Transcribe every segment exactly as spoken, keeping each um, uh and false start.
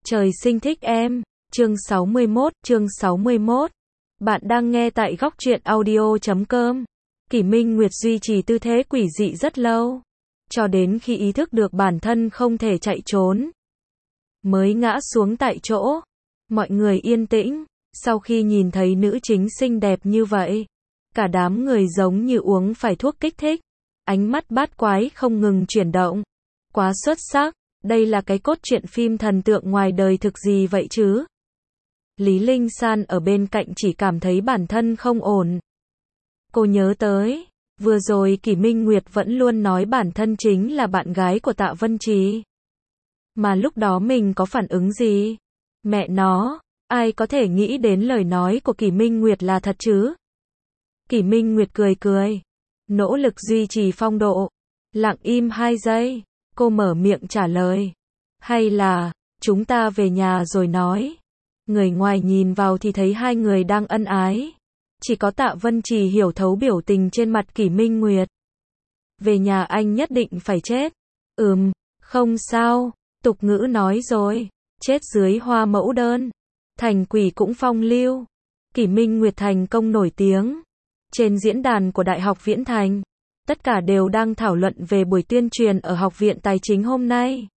Trời sinh thích em. Chương sáu mươi mốt, chương sáu mươi mốt. Bạn đang nghe tại góc truyện audio chấm com. Kỷ Minh Nguyệt duy trì tư thế quỷ dị rất lâu, cho đến khi ý thức được bản thân không thể chạy trốn, mới ngã xuống tại chỗ. Mọi người yên tĩnh, sau khi nhìn thấy nữ chính xinh đẹp như vậy, cả đám người giống như uống phải thuốc kích thích, ánh mắt bát quái không ngừng chuyển động. Quá xuất sắc, đây là cái cốt truyện phim thần tượng ngoài đời thực gì vậy chứ? Lý Linh San ở bên cạnh chỉ cảm thấy bản thân không ổn. Cô nhớ tới, vừa rồi Kỷ Minh Nguyệt vẫn luôn nói bản thân chính là bạn gái của Tạ Vân Trì. Mà lúc đó mình có phản ứng gì? Mẹ nó, ai có thể nghĩ đến lời nói của Kỷ Minh Nguyệt là thật chứ? Kỷ Minh Nguyệt cười cười, nỗ lực duy trì phong độ. Lặng im hai giây, cô mở miệng trả lời. Hay là, chúng ta về nhà rồi nói. Người ngoài nhìn vào thì thấy hai người đang ân ái. Chỉ có Tạ Vân Trì hiểu thấu biểu tình trên mặt Kỷ Minh Nguyệt. Về nhà anh nhất định phải chết. Ừm, không sao, tục ngữ nói rồi. Chết dưới hoa mẫu đơn. Thành quỷ cũng phong lưu. Kỷ Minh Nguyệt thành công nổi tiếng. Trên diễn đàn của Đại học Viễn Thành, tất cả đều đang thảo luận về buổi tuyên truyền ở Học viện Tài chính hôm nay.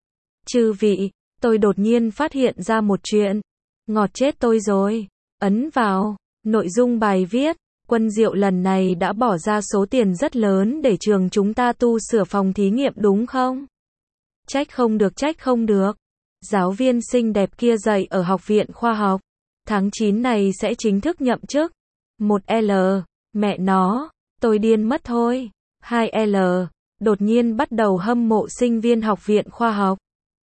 Chư vị, tôi đột nhiên phát hiện ra một chuyện. Ngọt chết tôi rồi. Ấn vào nội dung bài viết, Quân Diệu lần này đã bỏ ra số tiền rất lớn để trường chúng ta tu sửa phòng thí nghiệm đúng không? Trách không được, trách không được. Giáo viên xinh đẹp kia dạy ở Học viện Khoa học. Tháng chín này sẽ chính thức nhậm chức. một L, mẹ nó, tôi điên mất thôi. hai L, đột nhiên bắt đầu hâm mộ sinh viên Học viện Khoa học.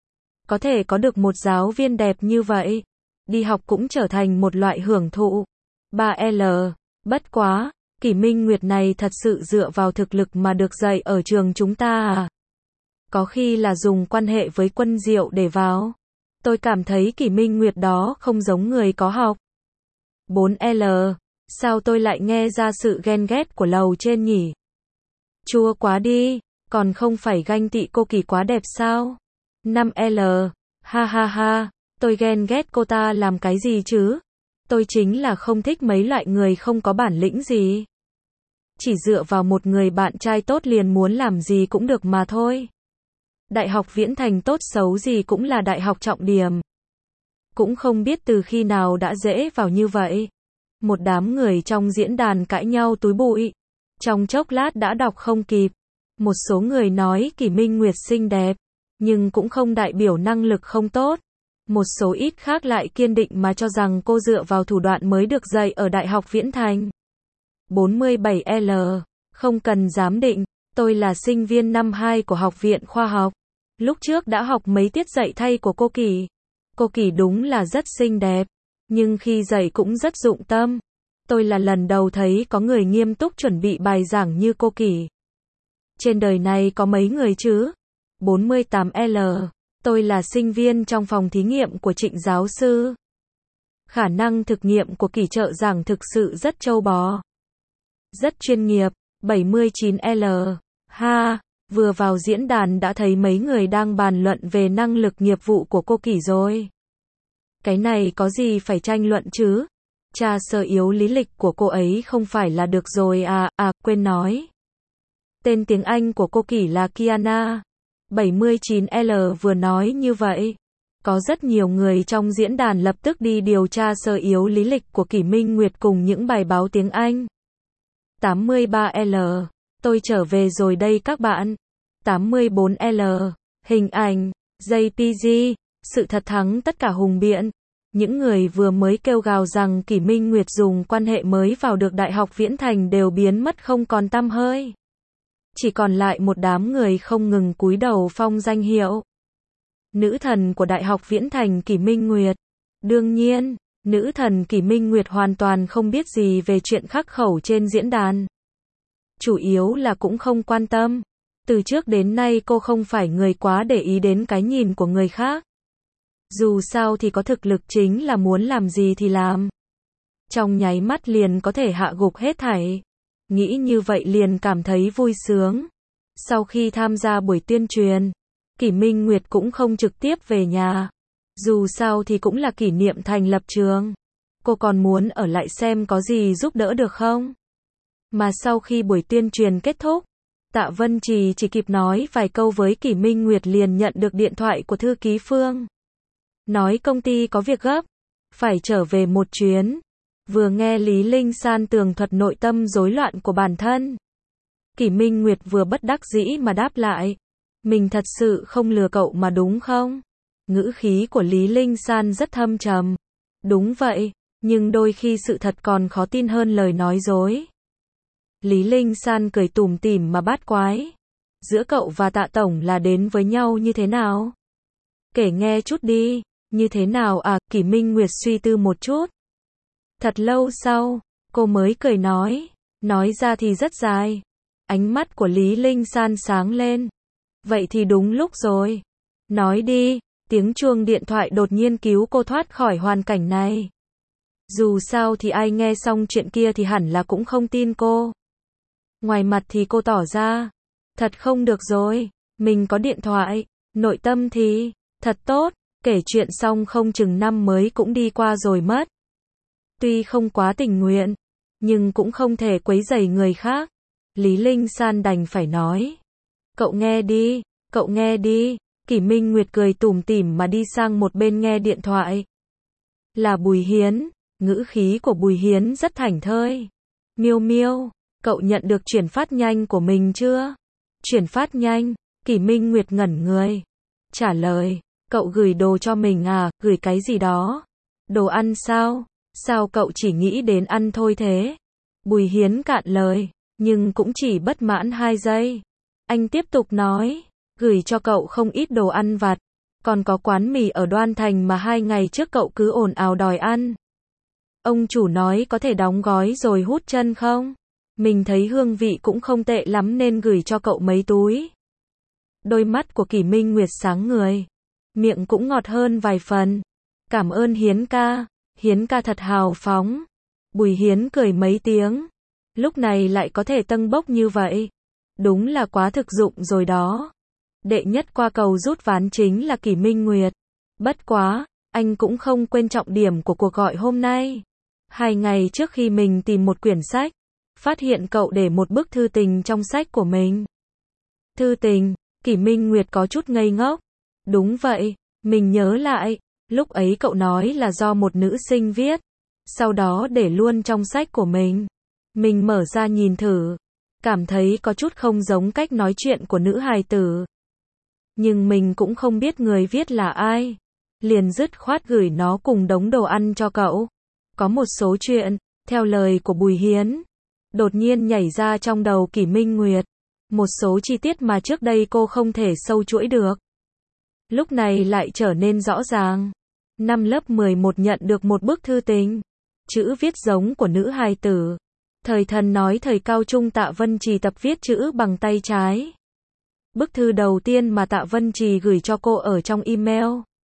Có thể có được một giáo viên đẹp như vậy, đi học cũng trở thành một loại hưởng thụ. ba L, bất quá, Kỷ Minh Nguyệt này thật sự dựa vào thực lực mà được dạy ở trường chúng ta à? Có khi là dùng quan hệ với Quân Diệu để vào. Tôi cảm thấy Kỷ Minh Nguyệt đó không giống người có học. bốn L, sao tôi lại nghe ra sự ghen ghét của lầu trên nhỉ? Chua quá đi, còn không phải ganh tị cô Kỷ quá đẹp sao? năm L, ha ha ha, tôi ghen ghét cô ta làm cái gì chứ? Tôi chính là không thích mấy loại người không có bản lĩnh gì. Chỉ dựa vào một người bạn trai tốt liền muốn làm gì cũng được mà thôi. Đại học Viễn Thành tốt xấu gì cũng là đại học trọng điểm. Cũng không biết từ khi nào đã dễ vào như vậy. Một đám người trong diễn đàn cãi nhau túi bụi. Trong chốc lát đã đọc không kịp. Một số người nói Kỷ Minh Nguyệt xinh đẹp, nhưng cũng không đại biểu năng lực không tốt. Một số ít khác lại kiên định mà cho rằng cô dựa vào thủ đoạn mới được dạy ở Đại học Viễn Thành. bốn mươi bảy L, không cần giám định, tôi là sinh viên năm hai của Học viện Khoa học. Lúc trước đã học mấy tiết dạy thay của cô Kỷ. Cô Kỷ đúng là rất xinh đẹp, nhưng khi dạy cũng rất dụng tâm. Tôi là lần đầu thấy có người nghiêm túc chuẩn bị bài giảng như cô Kỷ. Trên đời này có mấy người chứ? bốn mươi tám L, tôi là sinh viên trong phòng thí nghiệm của Trịnh giáo sư. Khả năng thực nghiệm của Kỷ trợ giảng thực sự rất trâu bò. Rất chuyên nghiệp. bảy mươi chín L, ha, vừa vào diễn đàn đã thấy mấy người đang bàn luận về năng lực nghiệp vụ của cô Kỷ rồi. Cái này có gì phải tranh luận chứ? Tra sơ yếu lý lịch của cô ấy không phải là được rồi à, à, quên nói. Tên tiếng Anh của cô Kỷ là Kiana. bảy mươi chín L vừa nói như vậy. Có rất nhiều người trong diễn đàn lập tức đi điều tra sơ yếu lý lịch của Kỷ Minh Nguyệt cùng những bài báo tiếng Anh. tám mươi ba L, tôi trở về rồi đây các bạn. tám mươi bốn L, hình ảnh, giây pê giê, sự thật thắng tất cả hùng biện. Những người vừa mới kêu gào rằng Kỷ Minh Nguyệt dùng quan hệ mới vào được Đại học Viễn Thành đều biến mất không còn tăm hơi. Chỉ còn lại một đám người không ngừng cúi đầu phong danh hiệu. Nữ thần của Đại học Viễn Thành Kỷ Minh Nguyệt. Đương nhiên, nữ thần Kỷ Minh Nguyệt hoàn toàn không biết gì về chuyện khắc khẩu trên diễn đàn. Chủ yếu là cũng không quan tâm. Từ trước đến nay cô không phải người quá để ý đến cái nhìn của người khác. Dù sao thì có thực lực chính là muốn làm gì thì làm. Trong nháy mắt liền có thể hạ gục hết thảy. Nghĩ như vậy liền cảm thấy vui sướng. Sau khi tham gia buổi tuyên truyền, Kỷ Minh Nguyệt cũng không trực tiếp về nhà. Dù sao thì cũng là kỷ niệm thành lập trường. Cô còn muốn ở lại xem có gì giúp đỡ được không? Mà sau khi buổi tuyên truyền kết thúc, Tạ Vân Trì chỉ kịp nói vài câu với Kỷ Minh Nguyệt liền nhận được điện thoại của thư ký Phương. Nói công ty có việc gấp, phải trở về một chuyến. Vừa nghe Lý Linh San tường thuật nội tâm rối loạn của bản thân, Kỷ Minh Nguyệt vừa bất đắc dĩ mà đáp lại. Mình thật sự không lừa cậu mà đúng không? Ngữ khí của Lý Linh San rất thâm trầm. Đúng vậy, nhưng đôi khi sự thật còn khó tin hơn lời nói dối. Lý Linh San cười tủm tỉm mà bát quái. Giữa cậu và Tạ Tổng là đến với nhau như thế nào? Kể nghe chút đi. Như thế nào à? Kỷ Minh Nguyệt suy tư một chút. Thật lâu sau, cô mới cười nói. Nói ra thì rất dài. Ánh mắt của Lý Linh San sáng lên. Vậy thì đúng lúc rồi. Nói đi. Tiếng chuông điện thoại đột nhiên cứu cô thoát khỏi hoàn cảnh này. Dù sao thì ai nghe xong chuyện kia thì hẳn là cũng không tin cô. Ngoài mặt thì cô tỏ ra. Thật không được rồi. Mình có điện thoại. Nội tâm thì. Thật tốt. Kể chuyện xong không chừng năm mới cũng đi qua rồi mất. Tuy không quá tình nguyện, nhưng cũng không thể quấy rầy người khác. Lý Linh San đành phải nói. Cậu nghe đi, cậu nghe đi. Kỷ Minh Nguyệt cười tủm tỉm mà đi sang một bên nghe điện thoại. Là Bùi Hiến. Ngữ khí của Bùi Hiến rất thảnh thơi. Miêu Miêu, cậu nhận được chuyển phát nhanh của mình chưa? Chuyển phát nhanh? Kỷ Minh Nguyệt ngẩn người. Trả lời. Cậu gửi đồ cho mình à? Gửi cái gì đó? Đồ ăn sao? Sao cậu chỉ nghĩ đến ăn thôi thế? Bùi Hiến cạn lời, nhưng cũng chỉ bất mãn hai giây. Anh tiếp tục nói, gửi cho cậu không ít đồ ăn vặt, còn có quán mì ở Đoan Thành mà hai ngày trước cậu cứ ồn ào đòi ăn. Ông chủ nói có thể đóng gói rồi hút chân không? Mình thấy hương vị cũng không tệ lắm nên gửi cho cậu mấy túi. Đôi mắt của Kỷ Minh Nguyệt sáng người, miệng cũng ngọt hơn vài phần. Cảm ơn Hiến ca, Hiến ca thật hào phóng. Bùi Hiến cười mấy tiếng, lúc này lại có thể tâng bốc như vậy. Đúng là quá thực dụng rồi đó. Đệ nhất qua cầu rút ván chính là Kỷ Minh Nguyệt. Bất quá, anh cũng không quên trọng điểm của cuộc gọi hôm nay. Hai ngày trước khi mình tìm một quyển sách, phát hiện cậu để một bức thư tình trong sách của mình. Thư tình? Kỷ Minh Nguyệt có chút ngây ngốc. Đúng vậy, mình nhớ lại, lúc ấy cậu nói là do một nữ sinh viết, sau đó để luôn trong sách của mình. Mình mở ra nhìn thử, cảm thấy có chút không giống cách nói chuyện của nữ hài tử. Nhưng mình cũng không biết người viết là ai, liền dứt khoát gửi nó cùng đống đồ ăn cho cậu. Có một số chuyện, theo lời của Bùi Hiến, đột nhiên nhảy ra trong đầu Kỷ Minh Nguyệt. Một số chi tiết mà trước đây cô không thể sâu chuỗi được, lúc này lại trở nên rõ ràng. Năm lớp mười một nhận được một bức thư tình, chữ viết giống của nữ hài tử. Thời thần nói thời cao trung Tạ Vân Trì tập viết chữ bằng tay trái. Bức thư đầu tiên mà Tạ Vân Trì gửi cho cô ở trong email,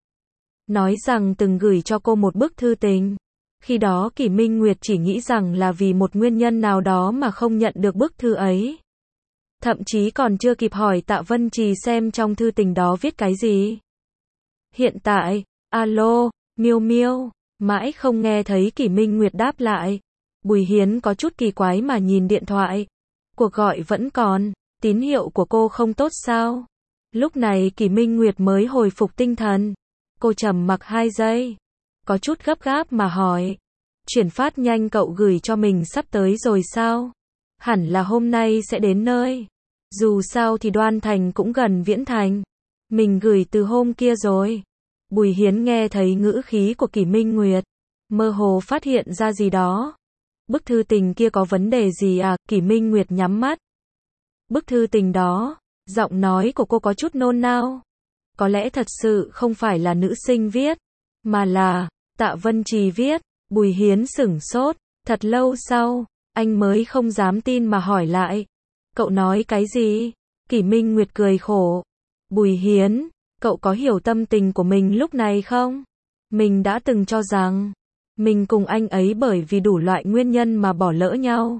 nói rằng từng gửi cho cô một bức thư tình. Khi đó Kỷ Minh Nguyệt chỉ nghĩ rằng là vì một nguyên nhân nào đó mà không nhận được bức thư ấy. Thậm chí còn chưa kịp hỏi Tạ Vân Trì xem trong thư tình đó viết cái gì. Hiện tại, alo, Miêu Miêu, mãi không nghe thấy Kỷ Minh Nguyệt đáp lại. Bùi Hiến có chút kỳ quái mà nhìn điện thoại. Cuộc gọi vẫn còn, tín hiệu của cô không tốt sao? Lúc này Kỷ Minh Nguyệt mới hồi phục tinh thần. Cô trầm mặc hai giây, có chút gấp gáp mà hỏi. Chuyển phát nhanh cậu gửi cho mình sắp tới rồi sao? Hẳn là hôm nay sẽ đến nơi. Dù sao thì Đoan Thành cũng gần Viễn Thành. Mình gửi từ hôm kia rồi. Bùi Hiến nghe thấy ngữ khí của Kỷ Minh Nguyệt, mơ hồ phát hiện ra gì đó. Bức thư tình kia có vấn đề gì à? Kỷ Minh Nguyệt nhắm mắt. Bức thư tình đó, giọng nói của cô có chút nôn nao. Có lẽ thật sự không phải là nữ sinh viết, mà là Tạ Vân Trì viết. Bùi Hiến sửng sốt, thật lâu sau, anh mới không dám tin mà hỏi lại. Cậu nói cái gì? Kỷ Minh Nguyệt cười khổ. Bùi Hiến, cậu có hiểu tâm tình của mình lúc này không? Mình đã từng cho rằng, mình cùng anh ấy bởi vì đủ loại nguyên nhân mà bỏ lỡ nhau,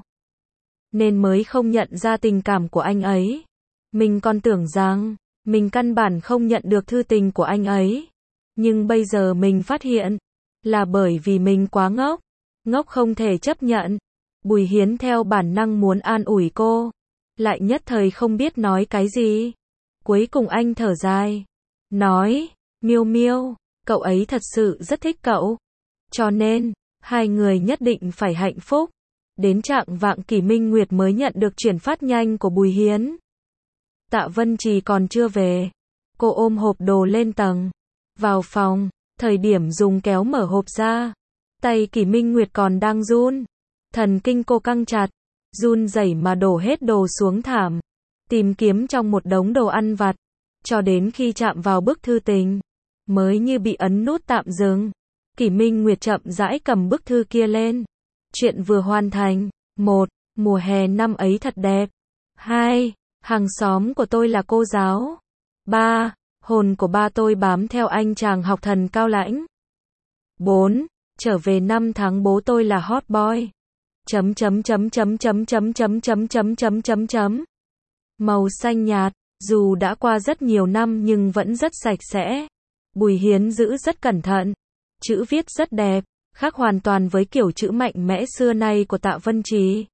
nên mới không nhận ra tình cảm của anh ấy. Mình còn tưởng rằng, mình căn bản không nhận được thư tình của anh ấy. Nhưng bây giờ mình phát hiện, là bởi vì mình quá ngốc. Ngốc không thể chấp nhận. Bùi Hiến theo bản năng muốn an ủi cô, lại nhất thời không biết nói cái gì. Cuối cùng anh thở dài, nói, Miêu Miêu, cậu ấy thật sự rất thích cậu. Cho nên, hai người nhất định phải hạnh phúc. Đến trạng vạng Kỷ Minh Nguyệt mới nhận được chuyển phát nhanh của Bùi Hiến. Tạ Vân Trì còn chưa về. Cô ôm hộp đồ lên tầng. Vào phòng, thời điểm dùng kéo mở hộp ra. Tay Kỷ Minh Nguyệt còn đang run. Thần kinh cô căng chặt. Run rẩy mà đổ hết đồ xuống thảm. Tìm kiếm trong một đống đồ ăn vặt. Cho đến khi chạm vào bức thư tình. Mới như bị ấn nút tạm dừng. Kỷ Minh Nguyệt chậm rãi cầm bức thư kia lên. Chuyện vừa hoàn thành. Một. Mùa hè năm ấy thật đẹp. Hai. Hàng xóm của tôi là cô giáo. Ba. Hồn của ba tôi bám theo anh chàng học thần cao lãnh. Bốn. Trở về năm tháng bố tôi là hot boy. Chấm chấm chấm chấm chấm chấm chấm chấm chấm chấm chấm chấm. Màu xanh nhạt, dù đã qua rất nhiều năm nhưng vẫn rất sạch sẽ. Bùi Hiến giữ rất cẩn thận. Chữ viết rất đẹp, khác hoàn toàn với kiểu chữ mạnh mẽ xưa nay của Tạ Vân Trì.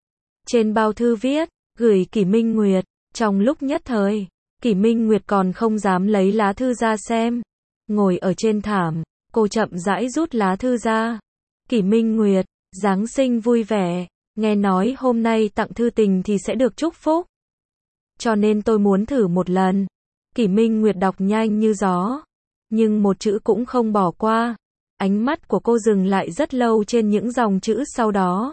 Trên bao thư viết, gửi Kỷ Minh Nguyệt. Trong lúc nhất thời, Kỷ Minh Nguyệt còn không dám lấy lá thư ra xem. Ngồi ở trên thảm, cô chậm rãi rút lá thư ra. Kỷ Minh Nguyệt, Giáng sinh vui vẻ, nghe nói hôm nay tặng thư tình thì sẽ được chúc phúc. Cho nên tôi muốn thử một lần. Kỷ Minh Nguyệt đọc nhanh như gió, nhưng một chữ cũng không bỏ qua. Ánh mắt của cô dừng lại rất lâu trên những dòng chữ sau đó.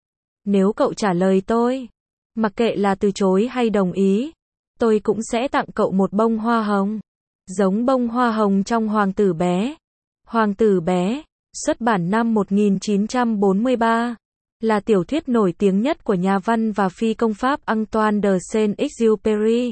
Nếu cậu trả lời tôi, mặc kệ là từ chối hay đồng ý, tôi cũng sẽ tặng cậu một bông hoa hồng. Giống bông hoa hồng trong Hoàng tử bé. Hoàng tử bé, xuất bản năm một nghìn chín trăm bốn mươi ba, là tiểu thuyết nổi tiếng nhất của nhà văn và phi công Pháp Antoine de Saint-Exupéry.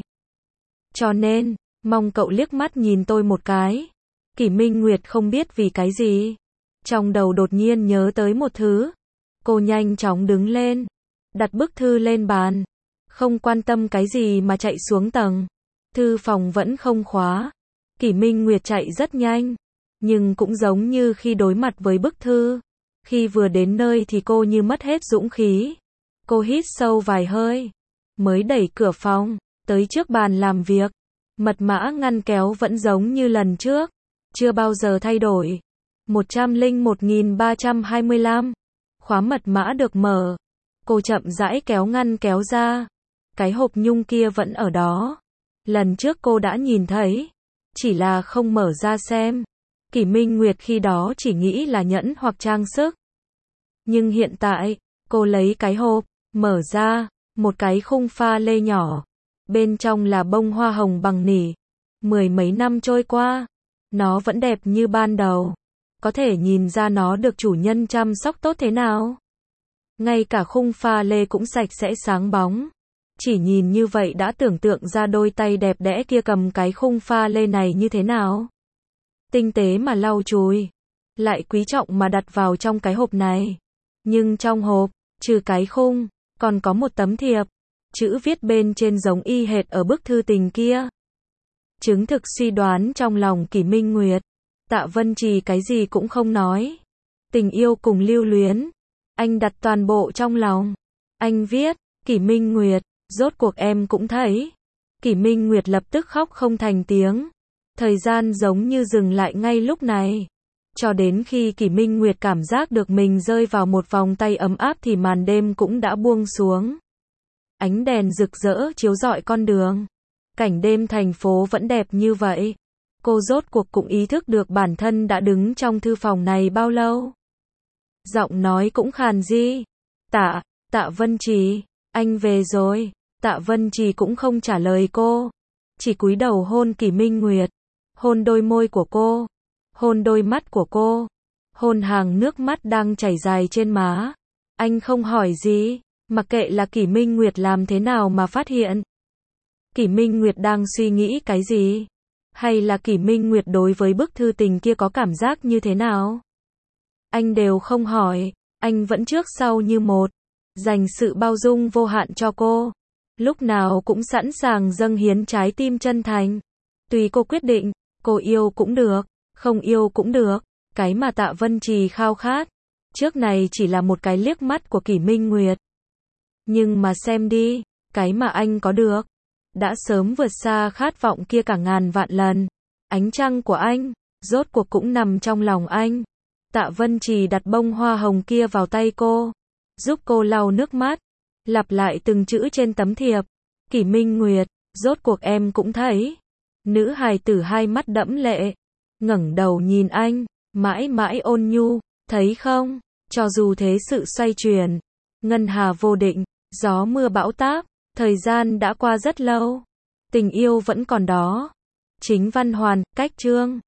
Cho nên, mong cậu liếc mắt nhìn tôi một cái. Kỷ Minh Nguyệt không biết vì cái gì. Trong đầu đột nhiên nhớ tới một thứ. Cô nhanh chóng đứng lên, đặt bức thư lên bàn. Không quan tâm cái gì mà chạy xuống tầng. Thư phòng vẫn không khóa. Kỷ Minh Nguyệt chạy rất nhanh. Nhưng cũng giống như khi đối mặt với bức thư. Khi vừa đến nơi thì cô như mất hết dũng khí. Cô hít sâu vài hơi. Mới đẩy cửa phòng, tới trước bàn làm việc. Mật mã ngăn kéo vẫn giống như lần trước. Chưa bao giờ thay đổi. một trăm lẻ một nghìn ba trăm hai mươi lăm. Khóa mật mã được mở. Cô chậm rãi kéo ngăn kéo ra. Cái hộp nhung kia vẫn ở đó. Lần trước cô đã nhìn thấy. Chỉ là không mở ra xem. Kỷ Minh Nguyệt khi đó chỉ nghĩ là nhẫn hoặc trang sức. Nhưng hiện tại, cô lấy cái hộp, mở ra, một cái khung pha lê nhỏ. Bên trong là bông hoa hồng bằng nỉ. Mười mấy năm trôi qua, nó vẫn đẹp như ban đầu. Có thể nhìn ra nó được chủ nhân chăm sóc tốt thế nào. Ngay cả khung pha lê cũng sạch sẽ sáng bóng. Chỉ nhìn như vậy đã tưởng tượng ra đôi tay đẹp đẽ kia cầm cái khung pha lê này như thế nào. Tinh tế mà lau chùi, lại quý trọng mà đặt vào trong cái hộp này. Nhưng trong hộp, trừ cái khung, còn có một tấm thiệp. Chữ viết bên trên giống y hệt ở bức thư tình kia. Chứng thực suy đoán trong lòng Kỷ Minh Nguyệt. Tạ Vân Trì cái gì cũng không nói. Tình yêu cùng lưu luyến. Anh đặt toàn bộ trong lòng. Anh viết, Kỷ Minh Nguyệt, rốt cuộc em cũng thấy. Kỷ Minh Nguyệt lập tức khóc không thành tiếng. Thời gian giống như dừng lại ngay lúc này. Cho đến khi Kỷ Minh Nguyệt cảm giác được mình rơi vào một vòng tay ấm áp thì màn đêm cũng đã buông xuống. Ánh đèn rực rỡ chiếu rọi con đường. Cảnh đêm thành phố vẫn đẹp như vậy. Cô rốt cuộc cũng ý thức được bản thân đã đứng trong thư phòng này bao lâu. Giọng nói cũng khàn di. Tạ, Tạ Vân Trì, anh về rồi. Tạ Vân Trì cũng không trả lời cô. Chỉ cúi đầu hôn Kỷ Minh Nguyệt. Hôn đôi môi của cô. Hôn đôi mắt của cô. Hôn hàng nước mắt đang chảy dài trên má. Anh không hỏi gì. Mặc kệ là Kỷ Minh Nguyệt làm thế nào mà phát hiện. Kỷ Minh Nguyệt đang suy nghĩ cái gì? Hay là Kỷ Minh Nguyệt đối với bức thư tình kia có cảm giác như thế nào? Anh đều không hỏi. Anh vẫn trước sau như một. Dành sự bao dung vô hạn cho cô. Lúc nào cũng sẵn sàng dâng hiến trái tim chân thành. Tùy cô quyết định, cô yêu cũng được, Không yêu cũng được. Cái mà Tạ Vân Trì khao khát, trước này chỉ là một cái liếc mắt của Kỷ Minh Nguyệt. Nhưng mà xem đi, cái mà anh có được, đã sớm vượt xa khát vọng kia cả ngàn vạn lần. Ánh trăng của anh, rốt cuộc cũng nằm trong lòng anh. Tạ Vân Trì đặt bông hoa hồng kia vào tay cô, giúp cô lau nước mắt, lặp lại từng chữ trên tấm thiệp. Kỷ Minh Nguyệt, rốt cuộc em cũng thấy. Nữ hài tử hai mắt đẫm lệ, ngẩng đầu nhìn anh, mãi mãi ôn nhu, thấy không? Cho dù thế sự xoay chuyển, ngân hà vô định, gió mưa bão táp, thời gian đã qua rất lâu, tình yêu vẫn còn đó. Chính văn hoàn, cách chương